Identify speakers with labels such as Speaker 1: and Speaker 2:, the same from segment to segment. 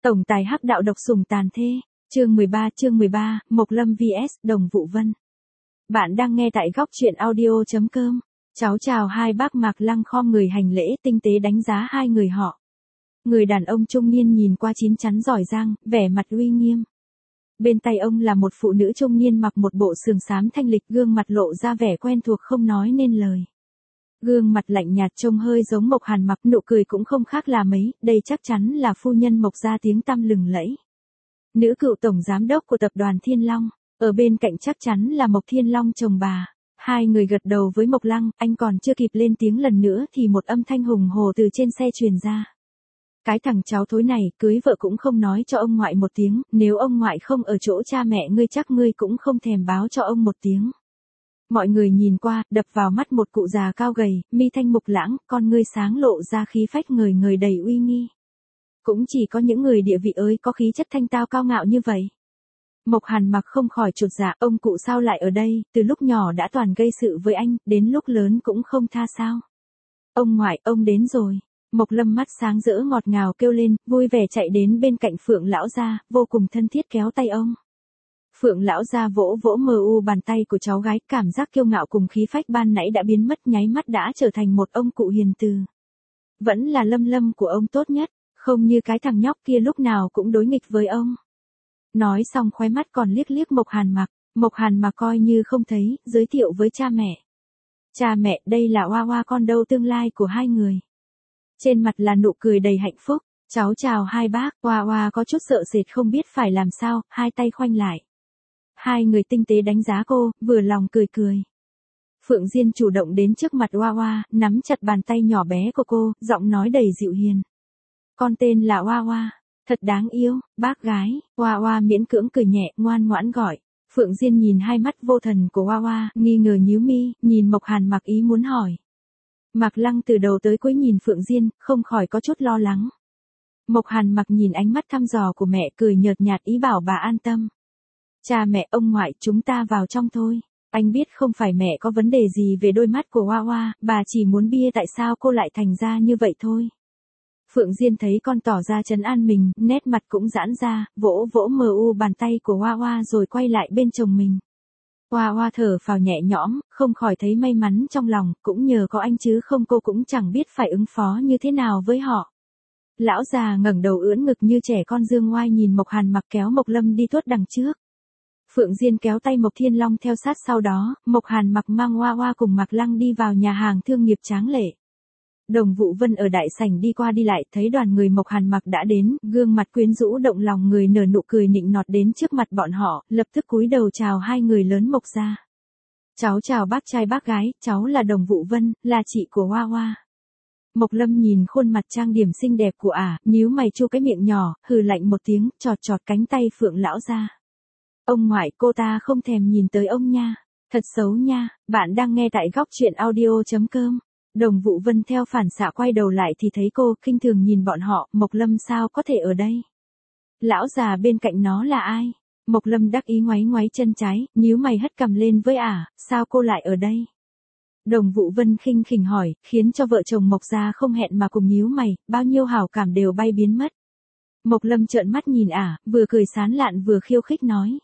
Speaker 1: Tổng tài hắc đạo độc sủng tàn thê, chương 13, Mộc Lâm vs Đồng Vũ Vân. Bạn đang nghe tại góc truyện audio.com. Cháu chào hai bác. Mạc Lăng khom người hành lễ tinh tế đánh giá hai người họ. Người đàn ông trung niên nhìn qua chín chắn giỏi giang, vẻ mặt uy nghiêm. Bên tay ông là một phụ nữ trung niên mặc một bộ sườn xám thanh lịch, gương mặt lộ ra vẻ quen thuộc không nói nên lời. Gương mặt lạnh nhạt trông hơi giống Mộc Hàn Mặc, nụ cười cũng không khác là mấy, đây chắc chắn là phu nhân Mộc gia tiếng tăm lừng lẫy. Nữ cựu tổng giám đốc của tập đoàn Thiên Long, ở bên cạnh chắc chắn là Mộc Thiên Long chồng bà. Hai người gật đầu với Mộc Lăng, anh còn chưa kịp lên tiếng lần nữa thì một âm thanh hùng hồ từ trên xe truyền ra. Cái thằng cháu thối này, cưới vợ cũng không nói cho ông ngoại một tiếng, nếu ông ngoại không ở chỗ cha mẹ ngươi chắc ngươi cũng không thèm báo cho ông một tiếng. Mọi người nhìn qua, đập vào mắt một cụ già cao gầy, mi thanh mục lãng, con ngươi sáng lộ ra khí phách ngời ngời đầy uy nghi. Cũng chỉ có những người địa vị ơi có khí chất thanh tao cao ngạo như vậy. Mộc Hàn Mặc không khỏi chột dạ, ông cụ sao lại ở đây, từ lúc nhỏ đã toàn gây sự với anh, đến lúc lớn cũng không tha sao. Ông ngoại, ông đến rồi. Mộc Lâm mắt sáng rỡ ngọt ngào kêu lên, vui vẻ chạy đến bên cạnh Phượng lão gia, vô cùng thân thiết kéo tay ông. Phượng lão gia vỗ vỗ mờ u bàn tay của cháu gái, cảm giác kiêu ngạo cùng khí phách ban nãy đã biến mất, nháy mắt đã trở thành một ông cụ hiền từ. Vẫn là Lâm của ông tốt nhất, không như cái thằng nhóc kia lúc nào cũng đối nghịch với ông. Nói xong khóe mắt còn liếc liếc Mộc Hàn Mặc coi như không thấy, giới thiệu với cha mẹ. Cha mẹ, đây là Hoa Hoa con dâu tương lai của hai người. Trên mặt là nụ cười đầy hạnh phúc, cháu chào hai bác. Hoa Hoa có chút sợ sệt không biết phải làm sao, hai tay khoanh lại. Hai người tinh tế đánh giá cô, vừa lòng cười cười. Phượng Diên chủ động đến trước mặt Hoa Hoa, nắm chặt bàn tay nhỏ bé của cô, giọng nói đầy dịu hiền. Con tên là Hoa Hoa, thật đáng yêu, bác gái. Hoa Hoa miễn cưỡng cười nhẹ, ngoan ngoãn gọi. Phượng Diên nhìn hai mắt vô thần của Hoa Hoa, nghi ngờ nhíu mi, nhìn Mộc Hàn Mặc ý muốn hỏi. Mạc Lăng từ đầu tới cuối nhìn Phượng Diên, không khỏi có chút lo lắng. Mộc Hàn Mặc nhìn ánh mắt thăm dò của mẹ, cười nhợt nhạt ý bảo bà an tâm. Cha mẹ, ông ngoại, chúng ta vào trong thôi. Anh biết không phải mẹ có vấn đề gì về đôi mắt của Hoa Hoa, bà chỉ muốn bia tại sao cô lại thành ra như vậy thôi. Phượng Diên thấy con tỏ ra trấn an mình, nét mặt cũng giãn ra, vỗ vỗ mờ u bàn tay của Hoa Hoa rồi quay lại bên chồng mình. Hoa Hoa thở phào nhẹ nhõm, không khỏi thấy may mắn trong lòng, cũng nhờ có anh chứ không cô cũng chẳng biết phải ứng phó như thế nào với họ. Lão già ngẩng đầu ưỡn ngực như trẻ con dương ngoai nhìn Mộc Hàn Mặc kéo Mộc Lâm đi tuốt đằng trước. Phượng Diên kéo tay Mộc Thiên Long theo sát sau đó, Mộc Hàn Mặc mang Hoa Hoa cùng Mạc Lăng đi vào nhà hàng thương nghiệp tráng lệ. Đồng Vũ Vân ở đại sảnh đi qua đi lại thấy đoàn người Mộc Hàn Mặc đã đến, gương mặt quyến rũ động lòng người nở nụ cười nịnh nọt đến trước mặt bọn họ, lập tức cúi đầu chào hai người lớn Mộc gia. Cháu chào bác trai bác gái, cháu là Đồng Vũ Vân, là chị của Hoa Hoa. Mộc Lâm nhìn khuôn mặt trang điểm xinh đẹp của nhíu mày chu cái miệng nhỏ, hừ lạnh một tiếng, chọt cánh tay Phượng lão ra. Ông ngoại, cô ta không thèm nhìn tới ông nha, thật xấu nha. Bạn đang nghe tại góc truyện audio.com. Đồng Vũ Vân theo phản xạ quay đầu lại thì thấy cô, khinh thường nhìn bọn họ, Mộc Lâm sao có thể ở đây? Lão già bên cạnh nó là ai? Mộc Lâm đắc ý ngoáy ngoáy chân trái, nhíu mày hất cằm lên với sao cô lại ở đây? Đồng Vũ Vân khinh khỉnh hỏi, khiến cho vợ chồng Mộc gia không hẹn mà cùng nhíu mày, bao nhiêu hảo cảm đều bay biến mất. Mộc Lâm trợn mắt nhìn vừa cười sán lạn vừa khiêu khích nói.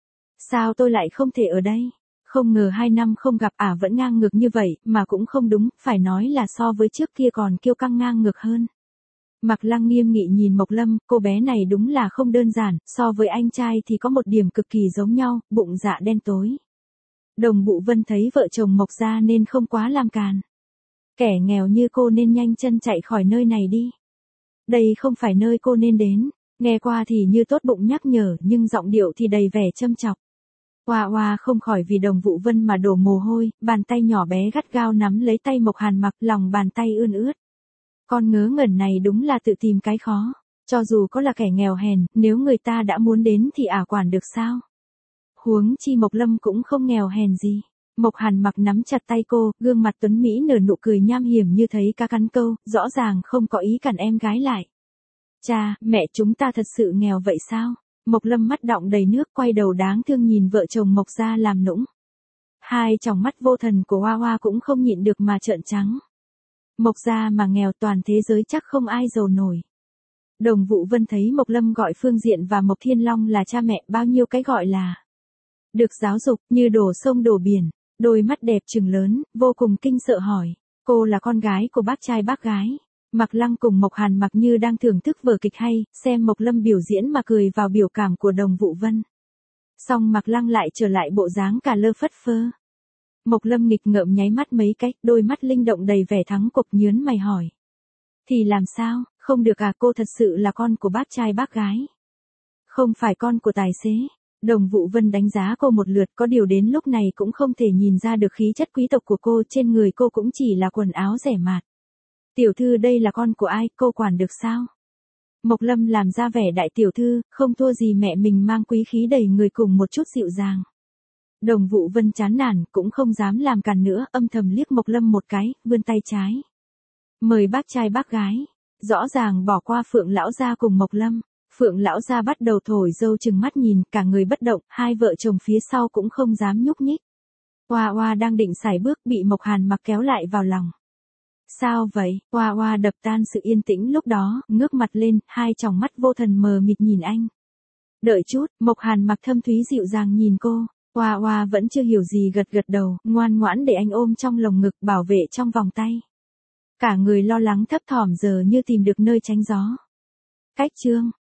Speaker 1: Sao tôi lại không thể ở đây? Không ngờ 2 năm không gặp vẫn ngang ngược như vậy, mà cũng không đúng, phải nói là so với trước kia còn kiêu căng ngang ngược hơn. Mạc Lăng nghiêm nghị nhìn Mộc Lâm, cô bé này đúng là không đơn giản, so với anh trai thì có một điểm cực kỳ giống nhau, bụng dạ đen tối. Đồng Vũ Vân thấy vợ chồng Mộc gia nên không quá làm càn. Kẻ nghèo như cô nên nhanh chân chạy khỏi nơi này đi. Đây không phải nơi cô nên đến. Nghe qua thì như tốt bụng nhắc nhở, nhưng giọng điệu thì đầy vẻ châm chọc. Hoa Hoa không khỏi vì Đồng Vũ Vân mà đổ mồ hôi, bàn tay nhỏ bé gắt gao nắm lấy tay Mộc Hàn Mặc, lòng bàn tay ươn ướt. Con ngớ ngẩn này đúng là tự tìm cái khó. Cho dù có là kẻ nghèo hèn, nếu người ta đã muốn đến thì quản được sao? Huống chi Mộc Lâm cũng không nghèo hèn gì. Mộc Hàn Mặc nắm chặt tay cô, gương mặt tuấn mỹ nở nụ cười nham hiểm như thấy cá cắn câu, rõ ràng không có ý cản em gái lại. Cha, mẹ chúng ta thật sự nghèo vậy sao? Mộc Lâm mắt đọng đầy nước quay đầu đáng thương nhìn vợ chồng Mộc gia làm nũng. Hai tròng mắt vô thần của Hoa Hoa cũng không nhịn được mà trợn trắng. Mộc gia mà nghèo toàn thế giới chắc không ai giàu nổi. Đồng Vũ Vân thấy Mộc Lâm gọi Phương Diện và Mộc Thiên Long là cha mẹ, bao nhiêu cái gọi là được giáo dục như đổ sông đổ biển, đôi mắt đẹp trừng lớn, vô cùng kinh sợ hỏi, cô là con gái của bác trai bác gái. Mạc Lăng cùng Mộc Hàn mặc như đang thưởng thức vở kịch hay, xem Mộc Lâm biểu diễn mà cười vào biểu cảm của Đồng Vũ Vân. Xong Mạc Lăng lại trở lại bộ dáng cả lơ phất phơ. Mộc Lâm nghịch ngợm nháy mắt mấy cái, đôi mắt linh động đầy vẻ thắng cục nhớn mày hỏi. Thì làm sao, không được à, cô thật sự là con của bác trai bác gái. Không phải con của tài xế. Đồng Vũ Vân đánh giá cô một lượt, có điều đến lúc này cũng không thể nhìn ra được khí chất quý tộc của cô, trên người cô cũng chỉ là quần áo rẻ mạt. Tiểu thư đây là con của ai, cô quản được sao? Mộc Lâm làm ra vẻ đại tiểu thư, không thua gì mẹ mình, mang quý khí đầy người cùng một chút dịu dàng. Đồng Vũ Vân chán nản, cũng không dám làm càn nữa, âm thầm liếc Mộc Lâm một cái, vươn tay trái. Mời bác trai bác gái. Rõ ràng bỏ qua Phượng lão gia cùng Mộc Lâm. Phượng lão gia bắt đầu thổi dâu chừng mắt nhìn, cả người bất động, hai vợ chồng phía sau cũng không dám nhúc nhích. Hoa Hoa đang định sải bước, bị Mộc Hàn mặc kéo lại vào lòng. Sao vậy? Hoa Hoa đập tan sự yên tĩnh lúc đó, ngước mặt lên, hai tròng mắt vô thần mờ mịt nhìn anh. Đợi chút, Mộc Hàn mặc thâm thúy dịu dàng nhìn cô. Hoa Hoa vẫn chưa hiểu gì, gật gật đầu, ngoan ngoãn để anh ôm trong lồng ngực, bảo vệ trong vòng tay. Cả người lo lắng thấp thỏm giờ như tìm được nơi tránh gió. Cách chương